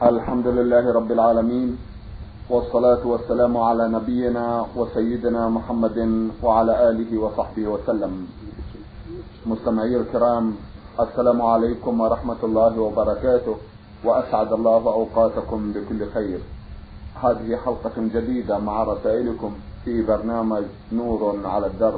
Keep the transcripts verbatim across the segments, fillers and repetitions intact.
الحمد لله رب العالمين، والصلاة والسلام على نبينا وسيدنا محمد وعلى آله وصحبه وسلم. مستمعي الكرام، السلام عليكم ورحمة الله وبركاته، وأسعد الله أوقاتكم بكل خير. هذه حلقة جديدة مع رسائلكم في برنامج نور على الدرب.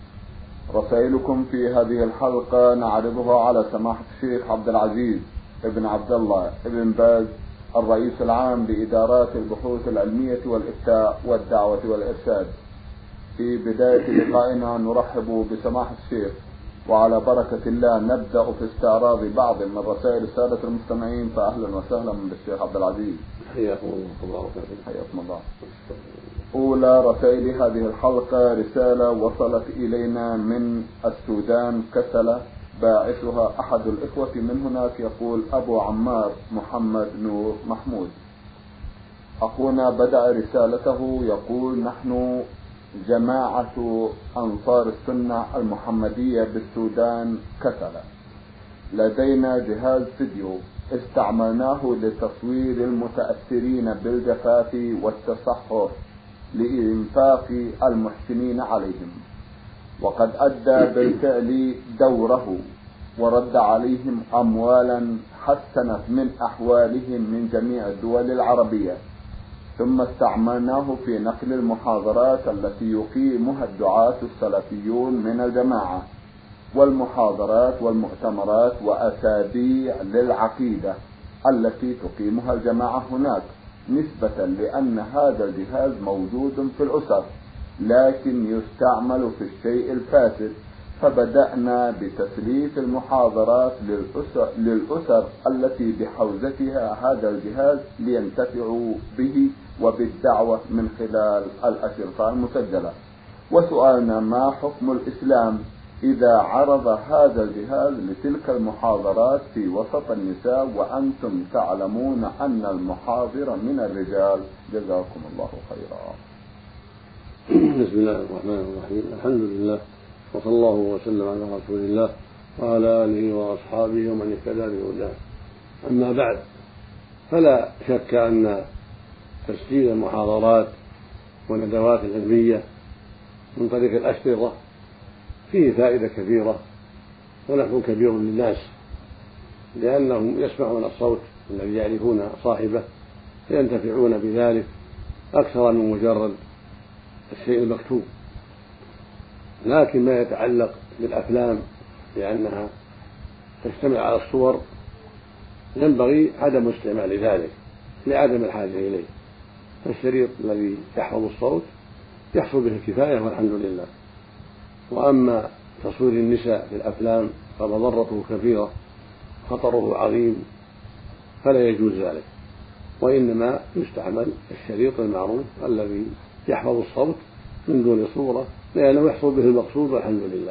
رسائلكم في هذه الحلقة نعرضها على سماحة الشيخ عبد العزيز ابن عبد الله ابن باز، الرئيس العام لإدارات البحوث العلمية والإفتاء والدعوة والإرشاد. في بداية لقائنا نرحب بسماحة الشيخ، وعلى بركة الله نبدأ في استعراض بعض من رسائل السادة المستمعين. فأهلا وسهلا بالشيخ عبد العزيز. حياكم الله. حياكم الله. أولى رسائل هذه الحلقة رسالة وصلت إلينا من السودان كسلة، باعثها أحد الإخوة من هناك، يقول أبو عمار محمد نور محمود. أخونا بدأ رسالته يقول: نحن جماعة أنصار السنة المحمدية بالسودان كسلة، لدينا جهاز فيديو استعملناه لتصوير المتأثرين بالجفاف والتصحر لإنفاق المحسنين عليهم، وقد أدى بالفعل دوره ورد عليهم أموالا حسنت من أحوالهم من جميع الدول العربية. ثم استعملناه في نقل المحاضرات التي يقيمها الدعاة السلفيون من الجماعة، والمحاضرات والمؤتمرات وأسابيع للعقيدة التي تقيمها الجماعة هناك، نسبة لأن هذا الجهاز موجود في الأسر لكن يستعمل في الشيء الفاسد. فبدأنا بتسليف المحاضرات للأسر, للأسر التي بحوزتها هذا الجهاز لينتفعوا به وبالدعوة من خلال الأشرطة المسجلة. وسؤالنا: ما حكم الإسلام إذا عرض هذا الجهاز لتلك المحاضرات في وسط النساء وأنتم تعلمون أن المحاضر من الرجال؟ جزاكم الله خيرا. بسم الله الرحمن الرحيم. الحمد لله، وصلى الله وسلم على رسول الله وعلى آله وأصحابه ومن اهتدى بهداه. أما بعد، فلا شك أن تسجيل المحاضرات والندوات العلمية من طريق الأشرطة فيه فائدة كبيرة ونفع كبير للناس، لأنهم يسمعون الصوت الذي يعرفون صاحبه فينتفعون بذلك أكثر من مجرد الشيء المكتوب. لكن ما يتعلق بالأفلام لأنها تجتمع على الصور ينبغي عدم استعمال ذلك لعدم الحاجة إليه، فالشريط الذي يحفظ الصوت يحصل به الكفاية والحمد لله. وأما تصوير النساء في الأفلام فمضرته كثيرة، خطره عظيم، فلا يجوز ذلك، وإنما يستعمل الشريط المعروف الذي يحفظ الصوت من دون صورة، لأنه يحصل به المقصود والحمد لله.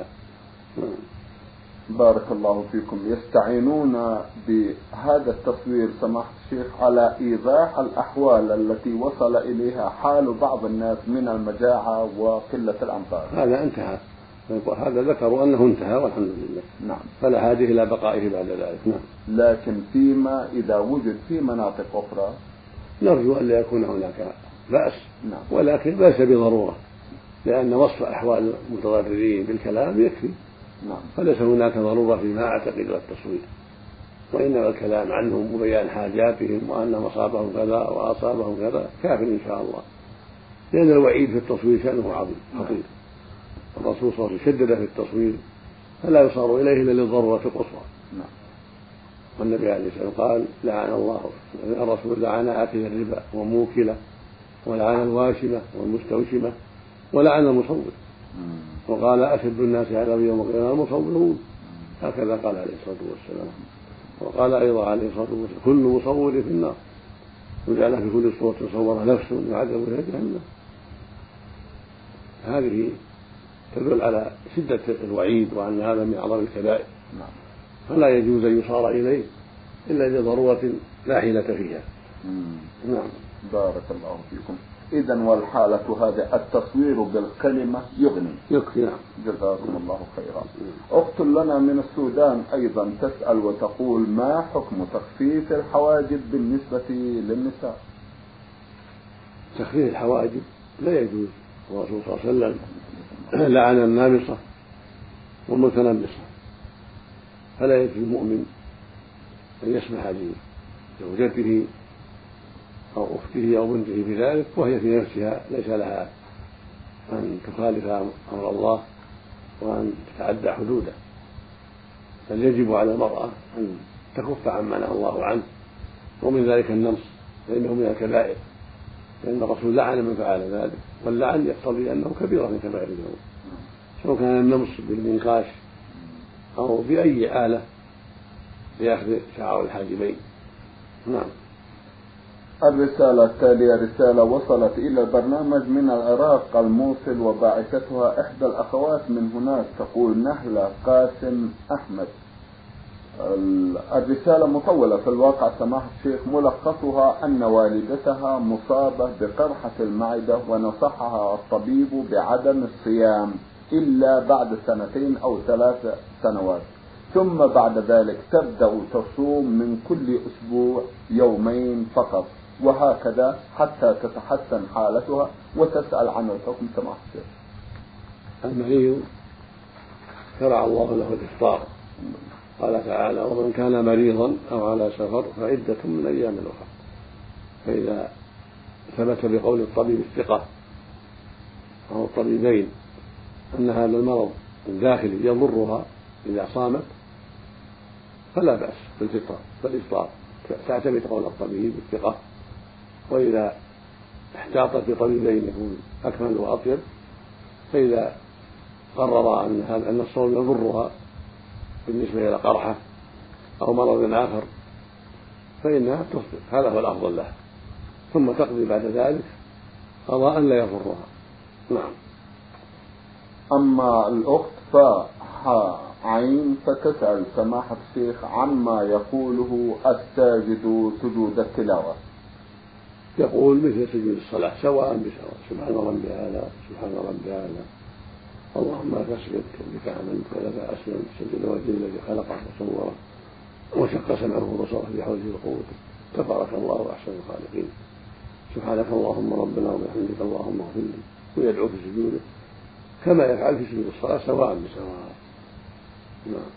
بارك الله فيكم. يستعينون بهذا التصوير سماحة الشيخ على إيضاح الأحوال التي وصل إليها حال بعض الناس من المجاعة وقلة الأمطار. هذا انتهى، هذا ذكروا أنه انتهى والحمد لله. نعم. فلا حاجة إلى بقائه بعد ذلك. نعم. لكن فيما إذا وجد في مناطق أخرى نرجو أن لا يكون هناك بأس. نعم. ولكن ليس بضرورة، لأن وصف أحوال المتضررين بالكلام يكفي. نعم. فليس هناك ضرورة فيما أعتقد التصوير، وإنما الكلام عنهم وبيان حاجاتهم وأنهم أصابهم كذا وأصابهم كذا كاف إن شاء الله، لأن الوعيد في التصوير شأنه عظيم خطير. الرسول صلى الله عليه وسلم شدد في التصوير فلا يصار إليه إلا للضرورة القصوى. نعم. والنبي عليه الصلاة والسلام قال: لعن الله الرسول لعن آكل الربا وموكله، ولعن الواشمة والمستوشمة، ولعن المصور. وقال: أشد الناس عذابا يوم القيامة المصورون. هكذا قال عليه الصلاة والسلام. وقال أيضا عليه الصلاة والسلام: كل مصور في النار، وجعل في كل صورة صور نفس يعذب فيها جهنم. هذه تدل على شدة الوعيد وأن هذا من أعظم الكبائر، فلا يجوز أن يصار إليه إلا لضرورة لا حيلة فيها. نعم. بارك الله فيكم. إذا والحالة هذه التصوير بالكلمة يغني يكفي. نعم. جزاكم الله خيرا. أخت لنا من السودان أيضا تسأل وتقول: ما حكم تخفيف الحواجب بالنسبة للنساء؟ تخفيف الحواجب لا يجوز. الرسول صلى الله عليه وسلم لعن النامصة والمتنمصة، فلا يجوز المؤمن أن يسمح لزوجته أو أخته أو بنته بذلك وهي في نفسها ليس لها أن تخالف أمر الله وأن تتعدى حدوده، بل يجب على المرأة أن تكف عما نهى الله عنه، ومن ذلك النمص فإنه من الكبائر، لأن الرسول لعن من فعل ذلك، واللعن يقتضي أنه كبيرة من كبائر الذنوب، سواء كان النمص بالمنقاش أو بأي آلة لأخذ شعر الحاجبين. نعم. الرسالة التالية رسالة وصلت إلى البرنامج من العراق الموصل، وباعثتها إحدى الأخوات من هناك، تقول: نهلة قاسم أحمد. الرسالة مطولة في الواقع سماحة الشيخ، ملخصها أن والدتها مصابة بقرحة المعدة ونصحها الطبيب بعدم الصيام إلا بعد سنتين أو ثلاث سنوات، ثم بعد ذلك تبدأ تصوم من كل أسبوع يومين فقط، وهكذا حتى تتحسن حالتها، وتسأل عن الحكم سماحة الشيخ. المريض شرع الله له الإفطار، قال تعالى: ومن كان مريضا أو على سفر فعدة من أيام أخرى. فإذا ثبت بقول الطبيب الثقة أو الطبيبين أن هذا المرض الداخلي يضرها إذا صامت فلا بأس بالفطر بالإفطار، تعتمد قول الطبيب الثقة، وإذا احتاطت بطبيبين يكون أكمل وأطيب، فإذا قرر أن هذا أن الصوم يضرها بالنسبة إلى قرحة أو مرض آخر فإنها تفطر، هذا هو الأفضل لها، ثم تقضي بعد ذلك قضاء لا يضرها. نعم. أما الأخت فها عين فتسأل سماحة الشيخ عما يقوله الساجد سجود التلاوة. يقول مثل سجود الصلاة سواء بسواء: سبحان ربي هذا سبحان ربي هذا، اللهم لك أسجدت وبك آمنت ولك أسلمت، سجد وجهي الذي خلقه وصوره وشق سمعه وبصره بحوله وقوته، تبارك الله أحسن الخالقين، سبحانك اللهم ربنا وبحمدك اللهم اغفر لي، ويدعو في سجوده كما يفعل في سجود الصلاة سواء بسواء. نعم.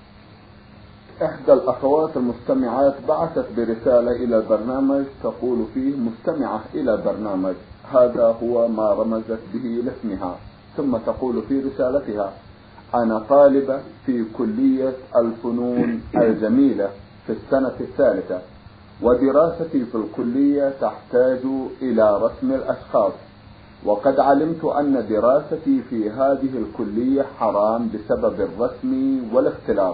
إحدى الأخوات المستمعات بعثت برسالة إلى البرنامج تقول فيه: مستمعة إلى البرنامج، هذا هو ما رمزت به لاسمها، ثم تقول في رسالتها: أنا طالبة في كلية الفنون الجميلة في السنة الثالثة، ودراستي في الكلية تحتاج إلى رسم الأشخاص، وقد علمت أن دراستي في هذه الكلية حرام بسبب الرسم والاختلاط،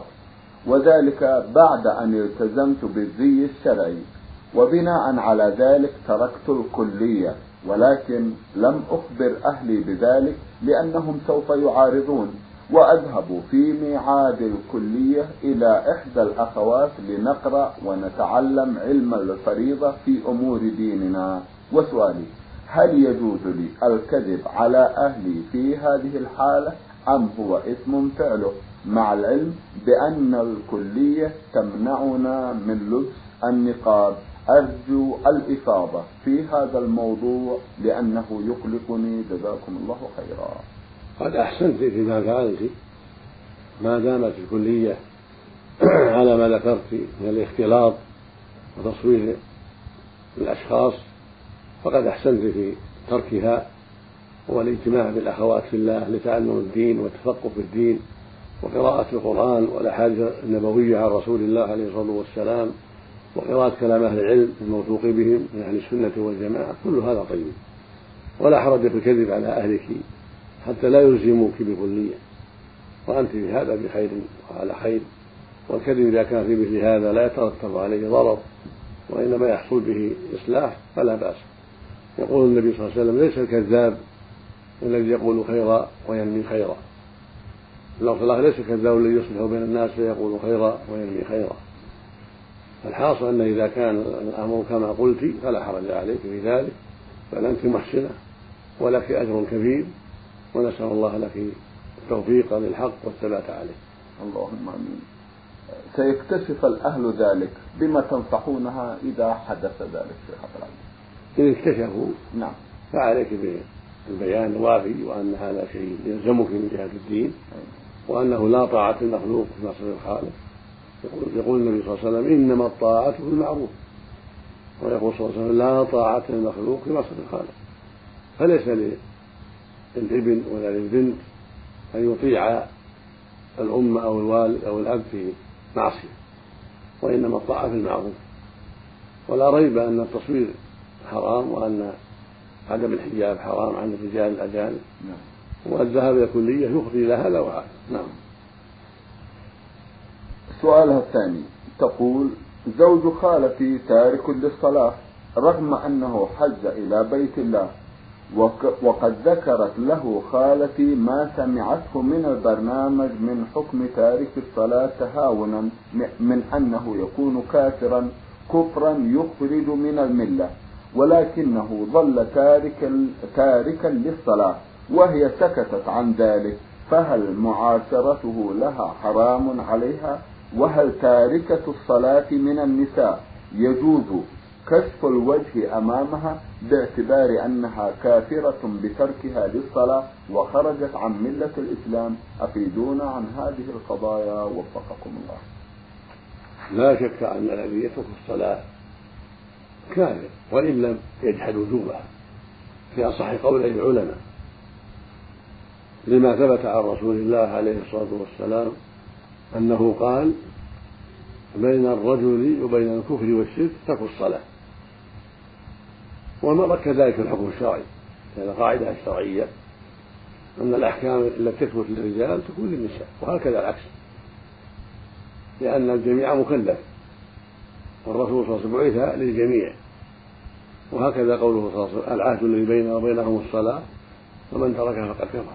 وذلك بعد أن التزمت بالزي الشرعي، وبناء على ذلك تركت الكلية، ولكن لم أخبر أهلي بذلك لأنهم سوف يعارضون، وأذهب في ميعاد الكلية إلى إحدى الأخوات لنقرأ ونتعلم علم الفريضة في أمور ديننا. وسؤالي: هل يجوز لي الكذب على أهلي في هذه الحالة أم هو إثم فعله، مع العلم بأن الكلية تمنعنا من لبس النقاب؟ أرجو الإفاضة في هذا الموضوع لأنه يقلقني، جزاكم الله خيرا. قد أحسنت فيما فعلت، ما دامت الكلية على ما ذكرت من الاختلاط وتصوير الأشخاص فقد أحسنت في تركها والاجتماع بالأخوات في الله لتعلم الدين والتفقه في الدين وقراءة القرآن والأحاديث النبوية عن رسول الله عليه الصلاة والسلام وقراءة كلام أهل العلم الموثوق بهم من أهل السنة والجماعة، كل هذا طيب، ولا حرج في الكذب على أهلك حتى لا يلزموك بكلية، وأنت في هذا بخير وعلى خير، والكذب إذا كان في مثل هذا لا يترتب عليه ضرر وإنما يحصل به إصلاح فلا بأس. يقول النبي صلى الله عليه وسلم: ليس الكذاب الذي يقول خيرا وينمي خيرا، الله صلى ليس الكذاب الذي يصلح بين الناس فيقول خيرا وينمي خيرا. الحاصل أن إذا كان الأمر كما قلت فلا حرج عليك في ذلك، بل أنت محسنة ولك أجر كبير، ونسأل الله لك التوفيق للحق والثبات عليه. اللهم آمين. سيكتشف الأهل ذلك، بما تنصحونها إذا حدث ذلك في خطر؟ إن اكتشفوا نعم فعليك بالبيان الوافي، وأن هذا شيء يلزمك من جهة الدين، وأنه لا طاعة المخلوق في معصية الخالق. يقول النبي صلى الله عليه وسلم إنما الطاعة في المعروف، ويقول صلى الله عليه وسلم لا طاعة المخلوق في معصية الخالق. فليس للابن ولا للبنت أن يطيع الأم أو الوالد أو الأب في معصية، وإنما الطاعة في المعروف. ولا ريب أن التصوير حرام، وأن عدم الحجاب حرام عن الرجال الأجانب، والذهاب إلى الكلية يفضي إلى هذا وهذا. نعم. سؤالها الثاني تقول: زوج خالتي تارك للصلاة رغم أنه حج إلى بيت الله، وقد ذكرت له خالتي ما سمعته من البرنامج من حكم تارك الصلاة تهاونا من أنه يكون كافرا كفرا يخرج من الملة، ولكنه ظل تارك تاركا للصلاة وهي سكتت عن ذلك، فهل معاشرته لها حرام عليها؟ وهل تاركة الصلاة من النساء يجوز كشف الوجه أمامها باعتبار أنها كافرة بتركها للصلاة وخرجت عن ملة الإسلام؟ أفيدونا عن هذه القضايا وفقكم الله. لا شك أن الذي يترك الصلاة كافر وإن لم يجحد وجوبها في أصح قولي العلماء، لما ثبت عن رسول الله عليه الصلاة والسلام أنه قال: بين الرجل وبين الكفر والشرك ترك الصلاة. ومر كذلك الحكم الشرعي، هذه القاعدة الشرعية أن الأحكام التي تثبت للرجال تكون للنساء، وهكذا العكس، لأن الجميع مكلف، والرسول صلى الله عليه وسلم بعث للجميع. وهكذا قوله صلى الله عليه وسلم: العهد الذي بيننا وبينهم الصلاة ومن تركها فقد كفر.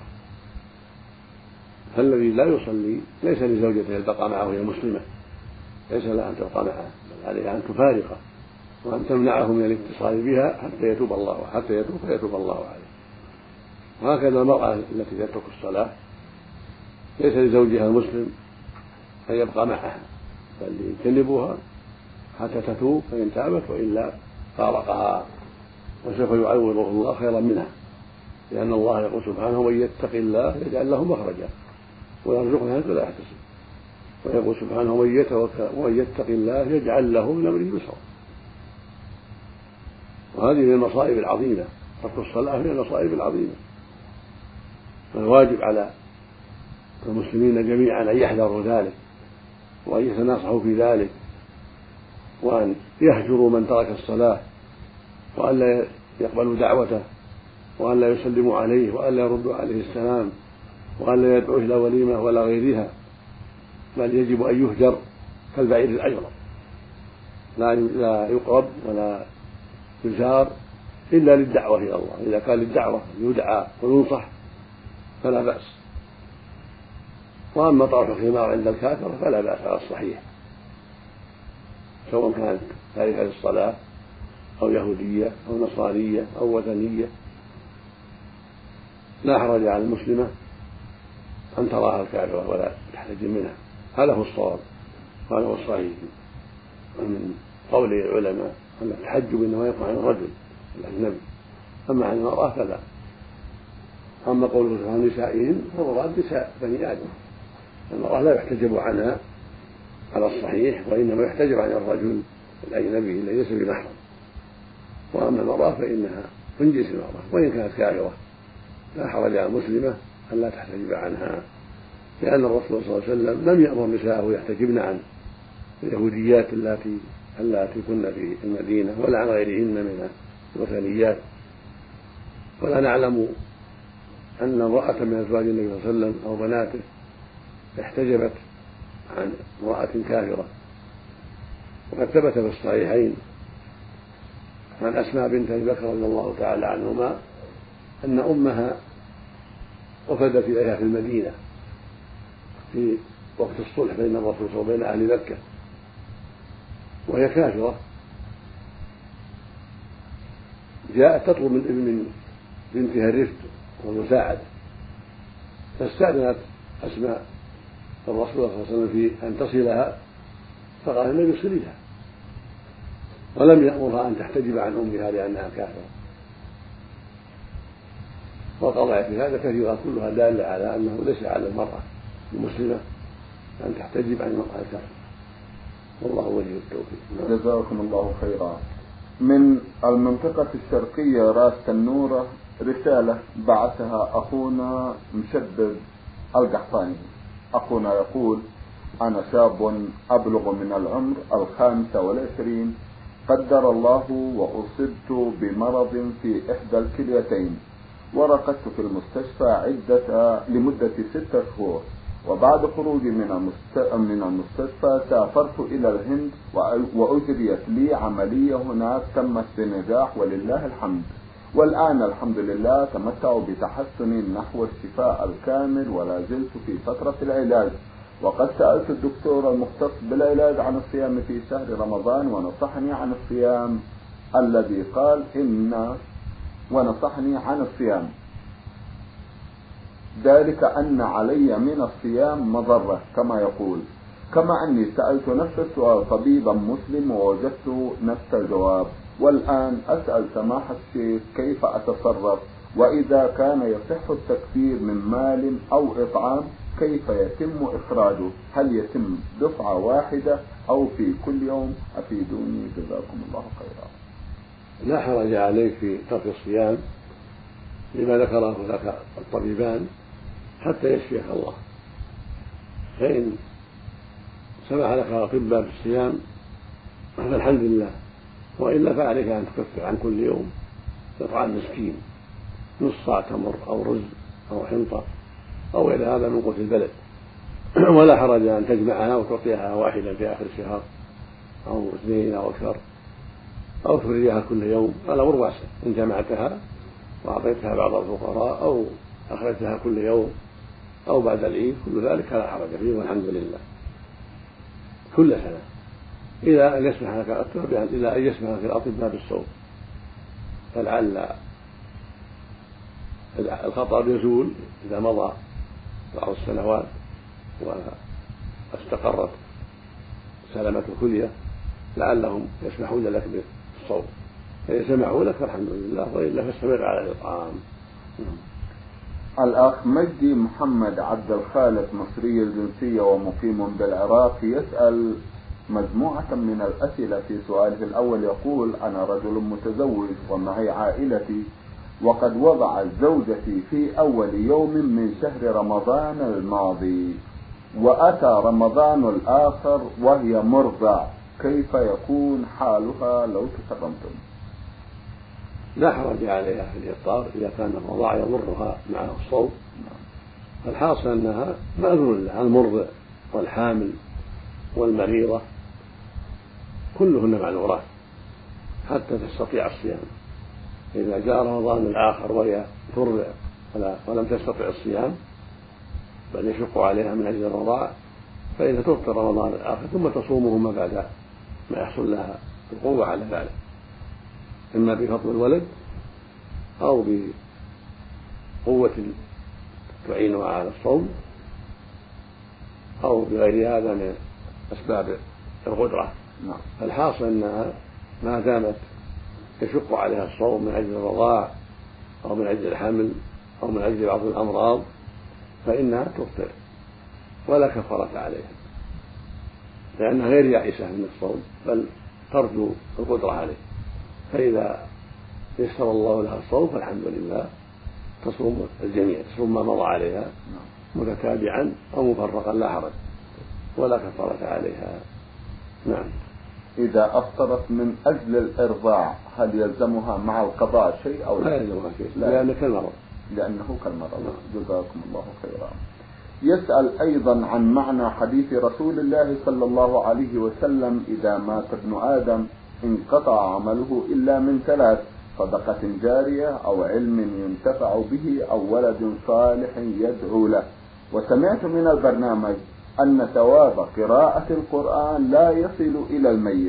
فالذي لا يصلي ليس لزوجته البقاء معه وهي مسلمة، ليس لها أن تبقى معها، بل عليها أن تفارقه وأن تمنعه من الاتصال بها حتى يتوب الله حتى يتوب فيتوب الله عليه. وهكذا المرأة التي تترك الصلاة ليس لزوجها المسلم أن يبقى معها، بل يجنبها حتى تتوب، فإن تابت وإلا فارقها، وسوف يعوضه الله خيرا منها، لأن الله يقول سبحانه: من يتق الله يجعل له مخرجا ويرزقه من حيث لا يحتسب. ويقول سبحانه: من يتوكل ومن يتق الله يجعل له من أمره يسرا. وهذه من المصائب العظيمة، ترك الصلاة من المصائب العظيمة. فالواجب على المسلمين جميعا أن يحذروا ذلك، وأن يتناصحوا في ذلك، وأن يهجروا من ترك الصلاة، وأن لا يقبلوا دعوته، وأن لا يسلموا عليه، وأن لا يردوا عليه السلام، وأن لا يدعوه إلى وليمة ولا غيرها، بل يجب أن يهجر كالبعير الأجرب، لا يقرب ولا يزار إلا للدعوة إلى الله. إذا كان للدعوة يدعى وينصح فلا بأس، وأما طرح الخمار عند الكافر فلا بأس على الصحيح، سواء كانت تاركة للصلاة أو يهودية أو نصرانية أو وثنية، لا حرج على المسلمة أن تراها الكافرة ولا تحتجم منها. هذا هو الصواب، هذا هو الصحيح من قول العلماء أن التحجب إنما يقع عن الرجل الأجنبي، أما عن المرأة فلا. أما قوله سبحانه نسائهم فمراد نساء بني آدم، المرأة لا يحتجب عنها على الصحيح، وإنما يحتجب عن الرجل الأجنبي الذي ليس بمحرم. وأما المرأة فإنها من جنس المرأة وإن كانت كافرة، لا حرج على المسلمة أن لا تحتجب عنها، لأن الرسول صلى الله عليه وسلم لم يأمر نساءه يحتجبن عن اليهوديات اللاتي اللاتي كن في المدينة ولا عن غيرهن من الوثنيات. ولا نعلم أن امرأة من أزواج النبي صلى الله عليه وسلم أو بناته احتجبت عن امرأة كافرة. وقد ثبت في الصحيحين عن أسماء بنت أبي بكر رضي الله تعالى عنهما أن أمها وفدت إليها في المدينة في وقت الصلح بين الرسول صلى الله عليه وسلم وبين أهل مكة، وهي كافرة جاءت تطلب من من بنتها الرفق والمساعدة، فاستأذنت أسماء الرسول صلى الله عليه وسلم في أن تصلها، فقال النبي صليها، ولم يأمرها أن تحتجب عن أمها لأنها كافرة. والقضايا في هذا كثيرة كلها دالة على أنه ليس على المرأة المسلمة أن تحتجب عن المرأة الكافرة، والله ولي التوفيق. جزاكم الله خيرا. من المنطقة الشرقية راس تنورة رسالة بعثها أخونا مشدد القحطاني. أخونا يقول: أنا شاب أبلغ من العمر الخامسة والعشرين، قدر الله وأصبت بمرض في إحدى الكليتين، ورقدت في المستشفى عدة لمدة ستة شهور، وبعد خروجي من من المستشفى سافرت إلى الهند وأجريت لي عملية هناك تمت بنجاح ولله الحمد، والآن الحمد لله تمتع بتحسن نحو الشفاء الكامل، ولا زلت في فترة العلاج. وقد سألت الدكتور المختص بالعلاج عن الصيام في شهر رمضان ونصحني عن الصيام الذي قال إن ونصحني عن الصيام ذلك أن علي من الصيام مضرة كما يقول، كما أني سألت نفس السؤال طبيبا مسلم ووجدت نفس الجواب، والآن أسأل سماحة الشيخ كيف أتصرف، وإذا كان يصح التكثير من مال أو إطعام كيف يتم إخراجه؟ هل يتم دفعة واحدة أو في كل يوم؟ أفيدوني جزاكم الله خيرا. لا حرج عليك في ترك الصيام لما ذكره لك الطبيبان حتى يشفيك الله، فإن سمح لك الأطباء بالصيام فالحمد لله، وإلا فعليك أن تكفر عن كل يوم إطعام مسكين نص صاع تمر أو رز أو حنطة أو غير هذا من قوت البلد، ولا حرج أن تجمعها وتعطيها واحدا في آخر الشهر أو اثنين أو أكثر، أو تفرجها كل يوم، هذا أمر واسع. إن جمعتها وأعطيتها بعض الفقراء أو أخرجتها كل يوم أو بعد العيد كل ذلك لا حرج فيه، والحمد لله كل سنة، إلى أن يسمح لك التربية إلى أن يسمح لك الأطباء بالصوم، فلعل الخطر يزول إذا مضى بعض السنوات واستقرت سلامة الكلية، لعلهم يسمحون لك بالصوم، فإن سمحوا لك فالحمد لله، وإلا فاستمر على الإطعام. الأخ مجدي محمد عبد الخالق مصري الجنسية ومقيم بالعراق يسأل مجموعة من الأسئلة. في سؤاله الأول يقول: أنا رجل متزوج ومعي عائلتي، وقد وضعت زوجتي في أول يوم من شهر رمضان الماضي، وأتى رمضان الآخر وهي مرضع، كيف يكون حالها لو تكرمتم؟ لا حرج عليها في الإفطار إذا كان الرضاع يضرها مع الصوم، فالحاصل أنها مأذون لها، المرضع والحامل والمريضة كلهن معذورات حتى تستطيع الصيام. إذا جاء رمضان الآخر وهي ترضع ولم تستطع الصيام بل يشق عليها من أجل الرضاع، فإذا تفطر رمضان الآخر ثم تصومهما بعد ما يحصل لها القوة على ذلك، إما بفضل الولد أو بقوة تعينها على الصوم أو بغير هذا من أسباب القدرة. فالحاصل أنها ما دامت يشق عليها الصوم من أجل الرضاع أو من أجل الحمل أو من أجل بعض الأمراض فإنها تفطر ولا كفارة عليها، لأنها غير يائسة من الصوم بل ترجو القدرة عليه، فإذا يسر الله لها الصوم فالحمد لله تصوم الجميع، تصوم ما مضى عليها متتابعا أو مفرقا لا حرج ولا كفارة عليها. نعم. إذا أفطرت من أجل الإرضاع هل يلزمها مع القضاء شيء أو لا يلزمها شيء؟ لأنه كالمرض. لأنه كالمرض. جزاكم الله خيرا. يسأل أيضا عن معنى حديث رسول الله صلى الله عليه وسلم: إذا مات ابن آدم انقطع عمله إلا من ثلاث: صدقة جارية أو علم ينتفع به أو ولد صالح يدعو له. وسمعت من البرنامج أن ثواب قراءة القرآن لا يصل إلى الميت،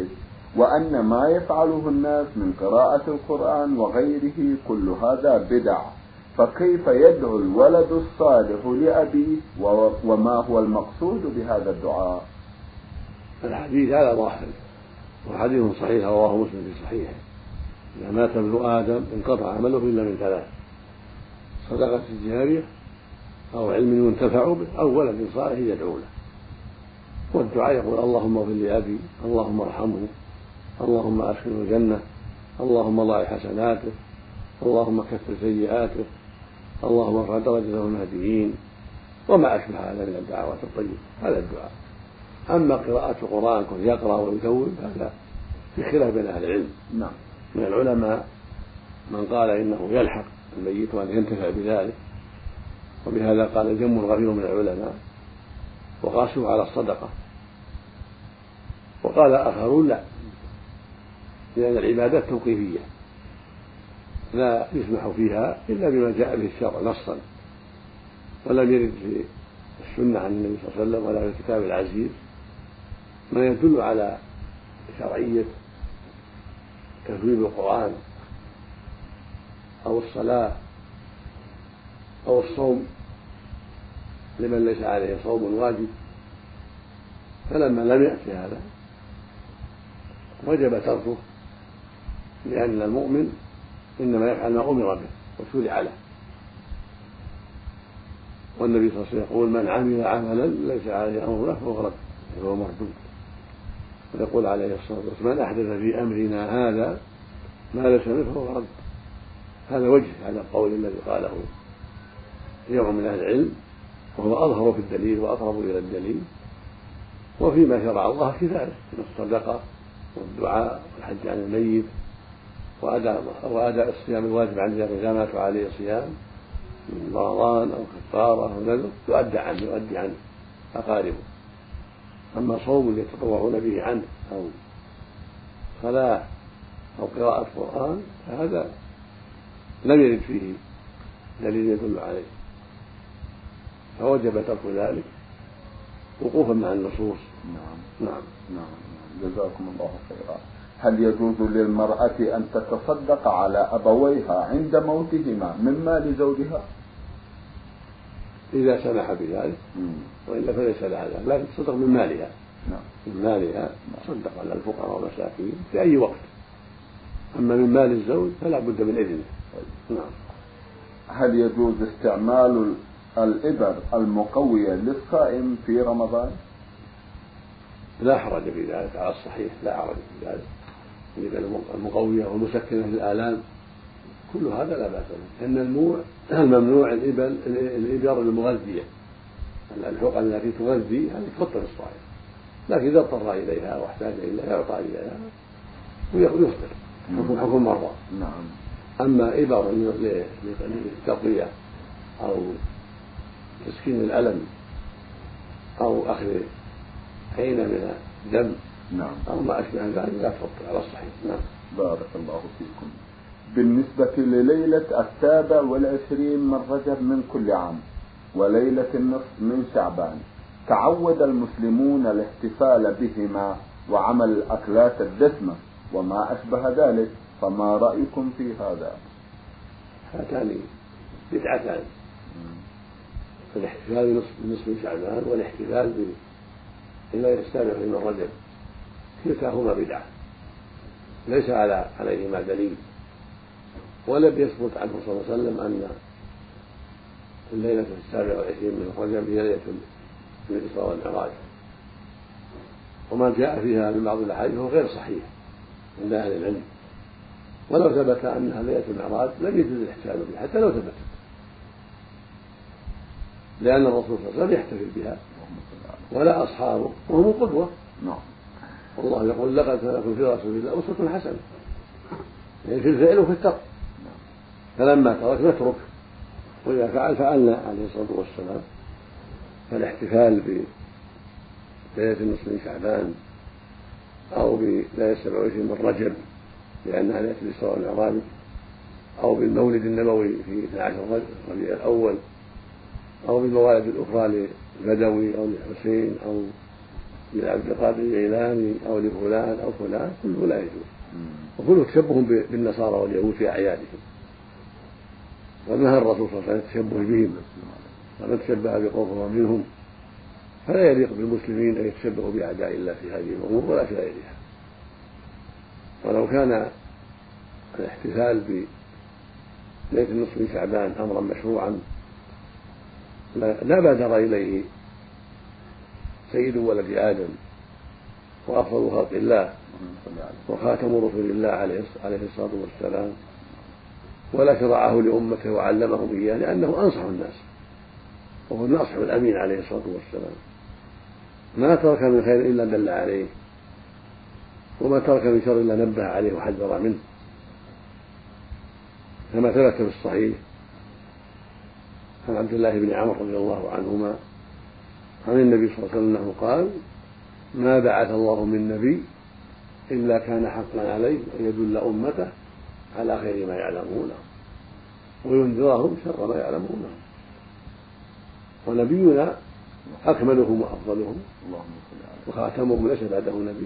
وأن ما يفعله الناس من قراءة القرآن وغيره كل هذا بدع، فكيف يدعو الولد الصالح لأبيه وما هو المقصود بهذا الدعاء؟ الحديث على ظاهره وحديث صحيح رواه مسلم في صحيحه: إذا مات ابن آدم انقطع عمله إلا من ثلاث: صدقة جارية أو علم ينتفع به أو ولد صالح يدعو له. والدعاء يقول: اللهم اغفر لأبي، اللهم ارحمه، اللهم أدخله الجنة، اللهم ضاعف حسناته، اللهم كفر سيئاته، اللهم ارفع درجته المهديين، وما أشبه هذا من الدعوات الطيبة. هذا الدعاء. أما قراءة القرآن كن يقرأ ويتوب هذا في خلاف بين أهل العلم. نعم. من العلماء من قال إنه يلحق الميت وأن ينتفع بذلك، وبهذا قال جم غفير من العلماء وقاسوا على الصدقة. وقال آخرون لا، لأن العبادات توقيفية لا يسمح فيها إلا بما جاء به الشرع نصا، ولم يرد في السنة عن النبي صلى الله عليه وسلم ولا في الكتاب العزيز ما يدل على شرعية تثويب القرآن أو الصلاة أو الصوم لمن ليس عليه صوم واجب. فلما لم يأتي هذا وجب تركه، لأن المؤمن إنما يفعل ما أمر به وشرع له. والنبي صلى الله عليه وسلم يقول: من عمل عملا ليس عليه أمرنا فهو رد، فهو مردود. ويقول عليه الصلاة والسلام: من أحدث في أمرنا هذا ما ليس منه فهو رد. هذا وجه على القول الذي قاله جمع من أهل العلم، وهو أظهر في الدليل وأقرب إلى الدليل. وفيما شرع الله كفاية من الصدقة والدعاء والحج عن الميت وأداء وأداء الصيام الواجب عن إذا مات عليه صيام من رمضان أو كفارة أو نذر يؤدى عنه يؤدي عنه أقاربه. أما صوم يتطوعون به عنه أو صلاة أو قراءة قرآن فهذا لم يرد فيه دليل يدل عليه، فوجب ترك ذلك وقوفا مع النصوص. نعم. نعم. نعم. جزاكم الله خيرا. هل يجوز للمرأة أن تتصدق على أبويها عند موتهما من مال زوجها؟ إذا سمح بذلك، وإلا فليس لها ذلك، لكن تصدق من مالها. نعم. من مالها تصدق على الفقراء والمساكين في أي وقت. أما من مال الزوج فلا بد من إذنه. نعم. هل يجوز استعمال الإبر المقوية للصائم في رمضان؟ لا حرج في ذلك على الصحيح، لا حرج في ذلك. الإبر المقوية والمسكنة للآلام كل هذا لا بأس به. إن الممنوع الإبر الإبر المغذية، الحقن التي تغذي هذه تفطر الصائم، لكن إذا اضطر إليها واحتاج إليها يعطى إليها ويفطر حكم مرة. نعم. أما إبر للتقوية أو تسكين الألم أو أخذ حين من الدم نعم. أو ما أشبه ذلك لا تفطر على الصحيح. نعم. بارك الله فيكم. بالنسبة لليلة السابع والعشرين من رجب من كل عام وليلة النصف من شعبان تعود المسلمون الاحتفال بهما وعمل الأكلات الدسمة وما أشبه ذلك، فما رأيكم في هذا؟ هاتان بدعتان: الاحتفال بنصف شعبان والاحتفال بالليلة السابع من رجب، كلتاهما بدعة ليس على عليهما دليل، ولم يثبت عنه صلى الله عليه وسلم أن الليلة السابعة والعشرين من رجب هي ليلة الإسراء والمعراج، وما جاء فيها من بعض الأحاديث هو غير صحيح عند أهل العلم. ولو ثبت أنها ليلة المعراج لم يجوز الاحتفال بها حتى لو ثبتت، لأن الرسول صلى الله عليه وسلم يحتفل بها ولا أصحابه وهم القدوة. نعم. والله يقول: لقد كان لكم في رسول الله أسوة حسنة، يعني في الفعل وفي الترك. فلما ترك نترك، وإذا فعل فعلنا عليه الصلاة والسلام. فالاحتفال بليلة النصف من شعبان أو بليلة السبع والعشرين من رجب لأنها ليلة الإسراء والمعراج، أو بالمولد النبوي في اثني عشر ربيع الأول، أو بالموالد الأخرى للبدوي أو للحسين أو لعبد القادر الجيلاني أو لفلان أو فلان كله لا يجوز، وكله تشبه بالنصارى واليهود في أعيادهم، ونهى الرسول صلى الله عليه وسلم التشبه بهم ومن تشبه بقوم منهم، فلا يليق بالمسلمين أن يتشبهوا بأعداء الله في هذه الأمور ولا في غيرها. ولو كان الاحتفال بليلة النصف من شعبان أمرا مشروعا لا بادر إليه سيد ولد آدم وأفضل خلق الله وخاتم رسل الله عليه الصلاة والسلام، ولا شرعه لأمته وعلمهم إياه لأنه أنصح الناس وهو الناصح الأمين عليه الصلاة والسلام، ما ترك من خير إلا دل عليه، وما ترك من شر إلا نبه عليه وحذر منه، كما ثبت في الصحيح عن عبد الله بن عمرو رضي الله عنهما عن النبي صلى الله عليه وسلم أنه قال: ما بعث الله من نبي إلا كان حقا عليه أن يدل أمته على خير ما يعلمونه وينذرهم شر ما يعلمونه، ونبينا أكملهم وأفضلهم وخاتمهم ليس بعده نبي،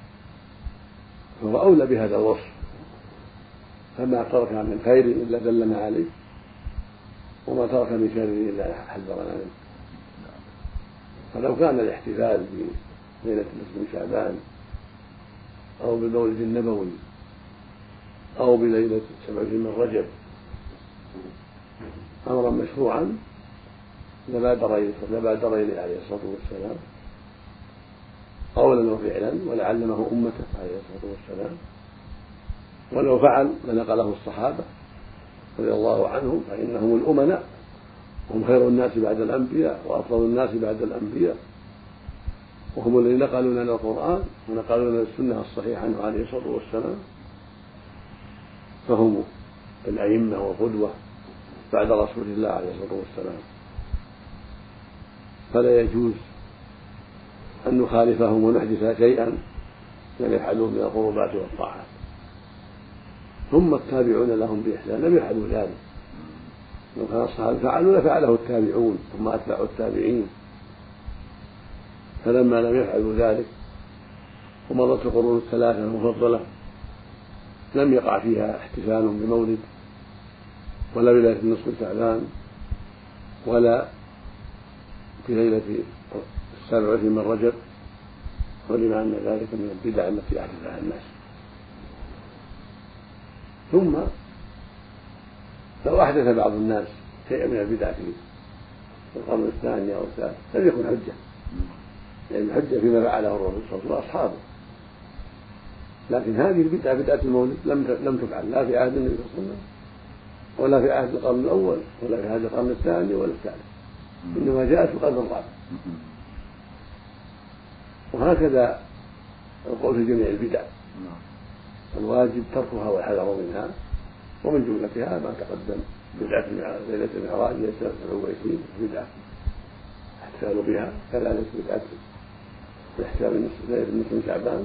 فهو أولى بهذا الوصف، فما ترك من خير إلا دلنا عليه، وما ترك من شر إلا حذرنا منه. فلو كان الاحتفال بليلة النصف من شعبان أو بالمولد النبوي أو بليلة سبع من رجب أمرا مشروعا لبادر إليه عليه الصلاة والسلام قولا وفعلا ولعلمه أمته عليه الصلاة والسلام، ولو فعل لنقله الصحابة رضي الله عنهم، فإنهم الأمناء هم خير الناس بعد الأنبياء وأفضل الناس بعد الأنبياء، وهم الذين نقلوا لنا القرآن ونقلوا لنا السنة الصحيحة عنه عليه الصلاة والسلام، فهم الأئمة والقدوة بعد رسول الله عليه الصلاة والسلام، فلا يجوز أن نخالفهم ونحدث شيئا لم يفعلوه من القربات والطاعات. ثم التابعون لهم بإحسان لم يفعلوا ذلك، لو كان الصحابة فعلوا لفعله التابعون ثم أتباع التابعين، فلما لم يفعلوا ذلك ومضت القرون الثلاثة المفضلة لم يقع فيها احتفال بمولد ولا بليلة النصف من شعبان ولا في ليلة السابع من رجب، علم أن ذلك من البدع التي أحدثها الناس. ثم لو أحدث بعض الناس شيئا من البدع في القرن الثاني أو الثالث لم يكن حجة، لأن يعني الحجة فيما فعله الرسول صلى الله عليه وسلم وأصحابه، لكن هذه البدعة بدعة المولد لم لم تفعل لا في عهد النبي صلى الله عليه وسلم ولا في عهد القرن الأول ولا في عهد القرن الثاني ولا الثالث، إنما جاءت في القرن الرابع. وهكذا القول في جميع البدع الواجب تركها والحذر منها، ومن جملتها ما تقدم بدعة ليلة المعراج ليلة سبع وعشرين بدعة احتفال بها، كذلك بدعة الاحتفال ليلة النصف من شعبان،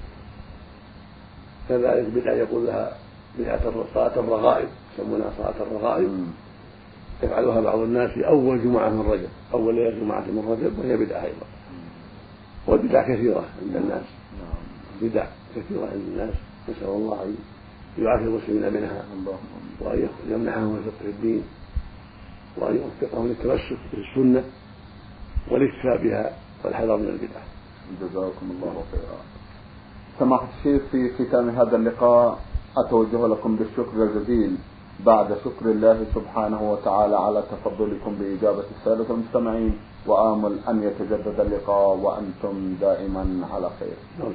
كذلك بدعة يقول لها بدعة صلاة الرغائب يسمونها صلاة الرغائب يفعلها بعض الناس في أول جمعة من رجب أول ليلة جمعة من رجب، وهي بدعة أيضا. والبدع كثيرة عند الناس، بدع كثيرة عند الناس، نسأل الله أن يعافي المسلمين منها وأن يمنحهم الفقه في الدين وأن يوفقهم للتمسك بالسنة والاكتفاء بها والحذر من البدع. جزاكم الله خيرا. سماحة الشيخ، في ختام هذا اللقاء أتوجه لكم بالشكر الجزيل بعد شكر الله سبحانه وتعالى على تفضلكم بإجابة السادة المستمعين، وآمل أن يتجدد اللقاء وأنتم دائما على خير.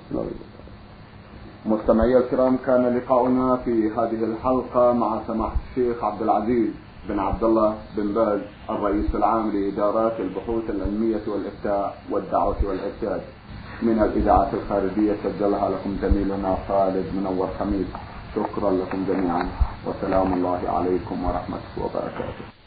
مستمعي الكرام، كان لقاؤنا في هذه الحلقة مع سماحة الشيخ عبد العزيز بن عبد الله بن باز الرئيس العام لإدارات البحوث العلمية والإفتاء والدعوة والإرشاد من الإذاعات الخارجية، سجلها لكم زميلنا خالد منور خميس. شكرا لكم جميعا، وسلام الله عليكم ورحمته وبركاته.